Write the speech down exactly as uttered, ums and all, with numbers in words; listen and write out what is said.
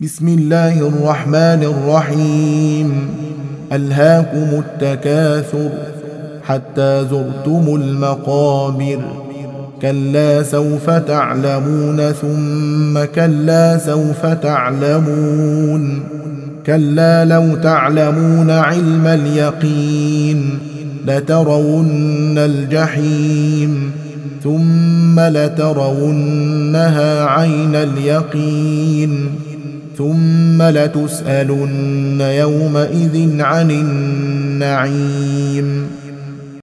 بسم الله الرحمن الرحيم. ألهاكم التكاثر حتى زرتم المقابر. كلا سوف تعلمون ثم كلا سوف تعلمون. كلا لو تعلمون علم اليقين لترون الجحيم ثم لترونها عين اليقين ثم لتسألن يومئذ عن النعيم.